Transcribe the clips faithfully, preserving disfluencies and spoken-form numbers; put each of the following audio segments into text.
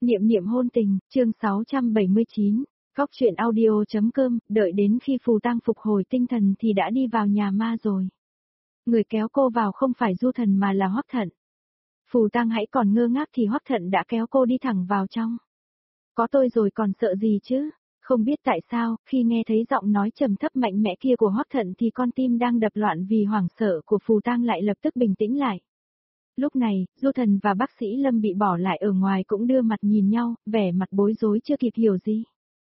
Niệm niệm hôn tình, chương sáu trăm bảy mươi chín, Góc truyện audio.com, đợi đến khi Phù Tang phục hồi tinh thần thì đã đi vào nhà ma rồi. Người kéo cô vào không phải Du Thần mà là Hoắc Thận. Phù Tang hãy còn ngơ ngác thì Hoắc Thận đã kéo cô đi thẳng vào trong. Có tôi rồi còn sợ gì chứ? Không biết tại sao, khi nghe thấy giọng nói trầm thấp mạnh mẽ kia của Hoắc Thận thì con tim đang đập loạn vì hoảng sợ của Phù Tang lại lập tức bình tĩnh lại. Lúc này, Du Thần và bác sĩ Lâm bị bỏ lại ở ngoài cũng đưa mặt nhìn nhau, vẻ mặt bối rối chưa kịp hiểu gì.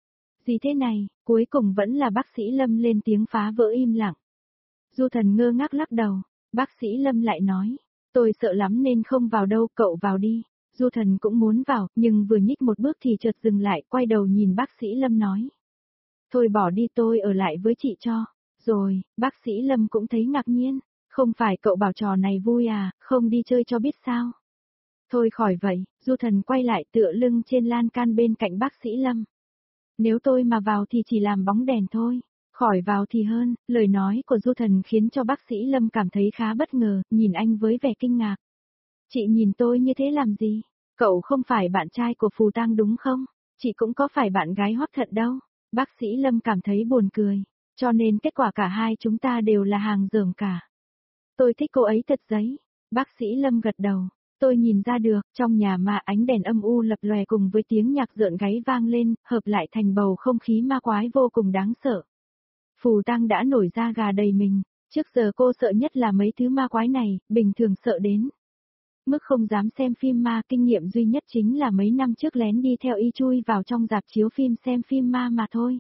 Gì thế này, cuối cùng vẫn là bác sĩ Lâm lên tiếng phá vỡ im lặng. Du Thần ngơ ngác lắc đầu, bác sĩ Lâm lại nói, tôi sợ lắm nên không vào đâu, cậu vào đi. Du Thần cũng muốn vào, nhưng vừa nhích một bước thì chợt dừng lại, quay đầu nhìn bác sĩ Lâm nói. Thôi bỏ đi, tôi ở lại với chị cho. Rồi, bác sĩ Lâm cũng thấy ngạc nhiên. Không phải cậu bảo trò này vui à, không đi chơi cho biết sao. Thôi khỏi vậy, Du Thần quay lại tựa lưng trên lan can bên cạnh bác sĩ Lâm. Nếu tôi mà vào thì chỉ làm bóng đèn thôi, khỏi vào thì hơn. Lời nói của Du Thần khiến cho bác sĩ Lâm cảm thấy khá bất ngờ, nhìn anh với vẻ kinh ngạc. Chị nhìn tôi như thế làm gì? Cậu không phải bạn trai của Phù Tang đúng không? Chị cũng có phải bạn gái Hoắc Thận đâu. Bác sĩ Lâm cảm thấy buồn cười, cho nên kết quả cả hai chúng ta đều là hàng dởm cả. Tôi thích cô ấy thật giấy. Bác sĩ Lâm gật đầu. Tôi nhìn ra được, trong nhà ma ánh đèn âm u lập lòe cùng với tiếng nhạc rợn gáy vang lên, hợp lại thành bầu không khí ma quái vô cùng đáng sợ. Phù Tang đã nổi da gà đầy mình. Trước giờ cô sợ nhất là mấy thứ ma quái này, bình thường sợ đến mức không dám xem phim ma, kinh nghiệm duy nhất chính là mấy năm trước lén đi theo y chui vào trong rạp chiếu phim xem phim ma mà thôi.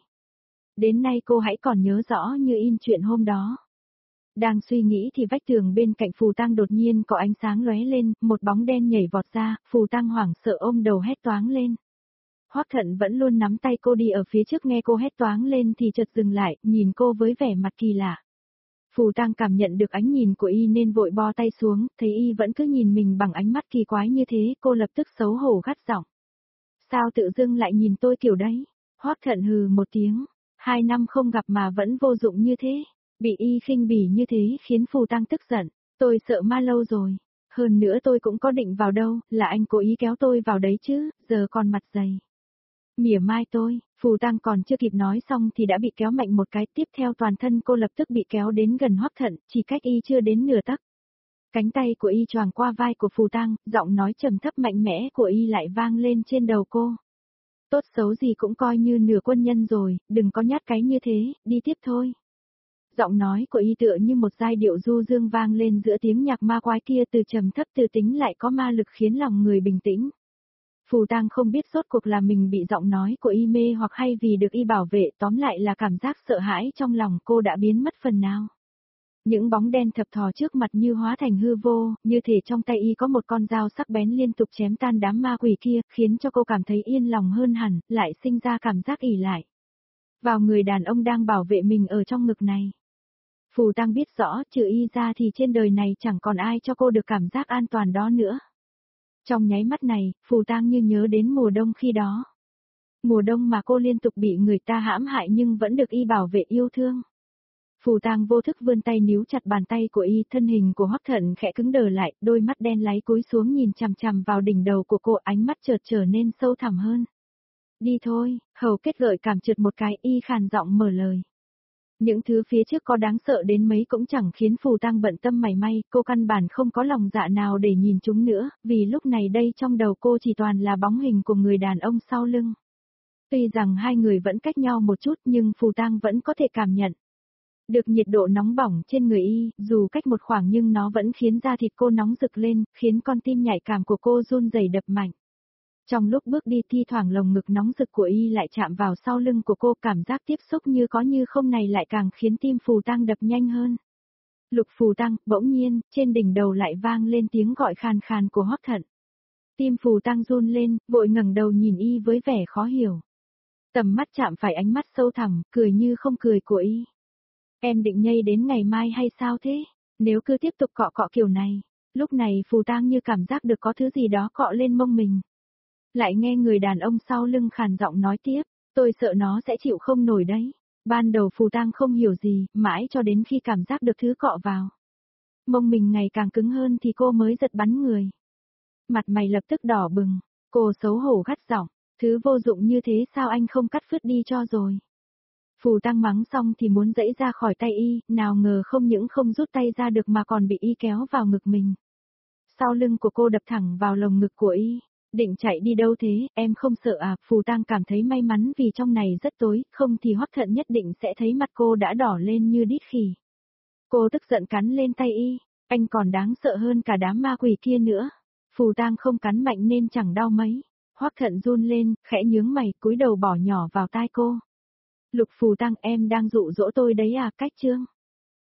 Đến nay cô hãy còn nhớ rõ như in chuyện hôm đó. Đang suy nghĩ thì vách tường bên cạnh Phù Tang đột nhiên có ánh sáng lóe lên, một bóng đen nhảy vọt ra, Phù Tang hoảng sợ ôm đầu hét toáng lên. Hoắc Thận vẫn luôn nắm tay cô đi ở phía trước, nghe cô hét toáng lên thì chợt dừng lại, nhìn cô với vẻ mặt kỳ lạ. Phù Tang cảm nhận được ánh nhìn của y nên vội bo tay xuống, thấy y vẫn cứ nhìn mình bằng ánh mắt kỳ quái như thế, cô lập tức xấu hổ gắt giọng. Sao tự dưng lại nhìn tôi kiểu đấy? Hoắc Thận hừ một tiếng, hai năm không gặp mà vẫn vô dụng như thế. Bị y khinh bỉ như thế khiến Phù Tang tức giận, tôi sợ ma lâu rồi, hơn nữa tôi cũng có định vào đâu, là anh cố ý kéo tôi vào đấy chứ, giờ còn mặt dày. Mỉa mai tôi, Phù Tang còn chưa kịp nói xong thì đã bị kéo mạnh một cái, tiếp theo toàn thân cô lập tức bị kéo đến gần Hoắc Thận, chỉ cách y chưa đến nửa tấc. Cánh tay của y choàng qua vai của Phù Tang, giọng nói trầm thấp mạnh mẽ của y lại vang lên trên đầu cô. Tốt xấu gì cũng coi như nửa quân nhân rồi, đừng có nhát cái như thế, đi tiếp thôi. Giọng nói của y tựa như một giai điệu du dương vang lên giữa tiếng nhạc ma quái kia, từ trầm thấp từ tính lại có ma lực khiến lòng người bình tĩnh. Phù Tang không biết rốt cuộc là mình bị giọng nói của y mê hoặc hay vì được y bảo vệ, tóm lại là cảm giác sợ hãi trong lòng cô đã biến mất phần nào. Những bóng đen thập thò trước mặt như hóa thành hư vô, như thể trong tay y có một con dao sắc bén liên tục chém tan đám ma quỷ kia, khiến cho cô cảm thấy yên lòng hơn hẳn, lại sinh ra cảm giác ỷ lại vào người đàn ông đang bảo vệ mình ở trong ngực này. Phù Tang biết rõ, trừ y ra thì trên đời này chẳng còn ai cho cô được cảm giác an toàn đó nữa. Trong nháy mắt này, Phù Tang như nhớ đến mùa đông khi đó. Mùa đông mà cô liên tục bị người ta hãm hại nhưng vẫn được y bảo vệ yêu thương. Phù Tang vô thức vươn tay níu chặt bàn tay của y, thân hình của Hoắc Thận khẽ cứng đờ lại, đôi mắt đen láy cúi xuống nhìn chằm chằm vào đỉnh đầu của cô, ánh mắt chợt trở nên sâu thẳm hơn. Đi thôi, hầu kết gợi cảm trượt một cái, y khàn giọng mở lời. Những thứ phía trước có đáng sợ đến mấy cũng chẳng khiến Phù Tang bận tâm mảy may, cô căn bản không có lòng dạ nào để nhìn chúng nữa, vì lúc này đây trong đầu cô chỉ toàn là bóng hình của người đàn ông sau lưng. Tuy rằng hai người vẫn cách nhau một chút nhưng Phù Tang vẫn có thể cảm nhận được nhiệt độ nóng bỏng trên người y, dù cách một khoảng nhưng nó vẫn khiến da thịt cô nóng rực lên, khiến con tim nhạy cảm của cô run rẩy đập mạnh. Trong lúc bước đi thi thoảng lồng ngực nóng rực của y lại chạm vào sau lưng của cô, cảm giác tiếp xúc như có như không này lại càng khiến tim Phù Tang đập nhanh hơn. Lục Phù Tang, bỗng nhiên, trên đỉnh đầu lại vang lên tiếng gọi khàn khàn của Hoắc Thận. Tim Phù Tang run lên, vội ngẩng đầu nhìn y với vẻ khó hiểu. Tầm mắt chạm phải ánh mắt sâu thẳm, cười như không cười của y. Em định nhây đến ngày mai hay sao thế? Nếu cứ tiếp tục cọ cọ kiểu này, lúc này Phù Tang như cảm giác được có thứ gì đó cọ lên mông mình. Lại nghe người đàn ông sau lưng khàn giọng nói tiếp, tôi sợ nó sẽ chịu không nổi đấy. Ban đầu Phù Tang không hiểu gì, mãi cho đến khi cảm giác được thứ cọ vào mông mình ngày càng cứng hơn thì cô mới giật bắn người. Mặt mày lập tức đỏ bừng, Cô xấu hổ gắt giọng, thứ vô dụng như thế sao anh không cắt phứt đi cho rồi. Phù Tăng mắng xong thì muốn giãy ra khỏi tay y, nào ngờ không những không rút tay ra được mà còn bị y kéo vào ngực mình. Sau lưng của cô đập thẳng vào lồng ngực của y. Định chạy đi đâu thế, em không sợ à? Phù Tăng cảm thấy may mắn vì trong này rất tối, không thì Hoắc Thận nhất định sẽ thấy mặt cô đã đỏ lên như đít khỉ. Cô tức giận cắn lên tay y, anh còn đáng sợ hơn cả đám ma quỷ kia nữa. Phù Tăng không cắn mạnh nên chẳng đau mấy. Hoắc Thận run lên, khẽ nhướng mày, cúi đầu bỏ nhỏ vào tai cô. Lục Phù Tăng, em đang dụ dỗ tôi đấy à? Cách Trương.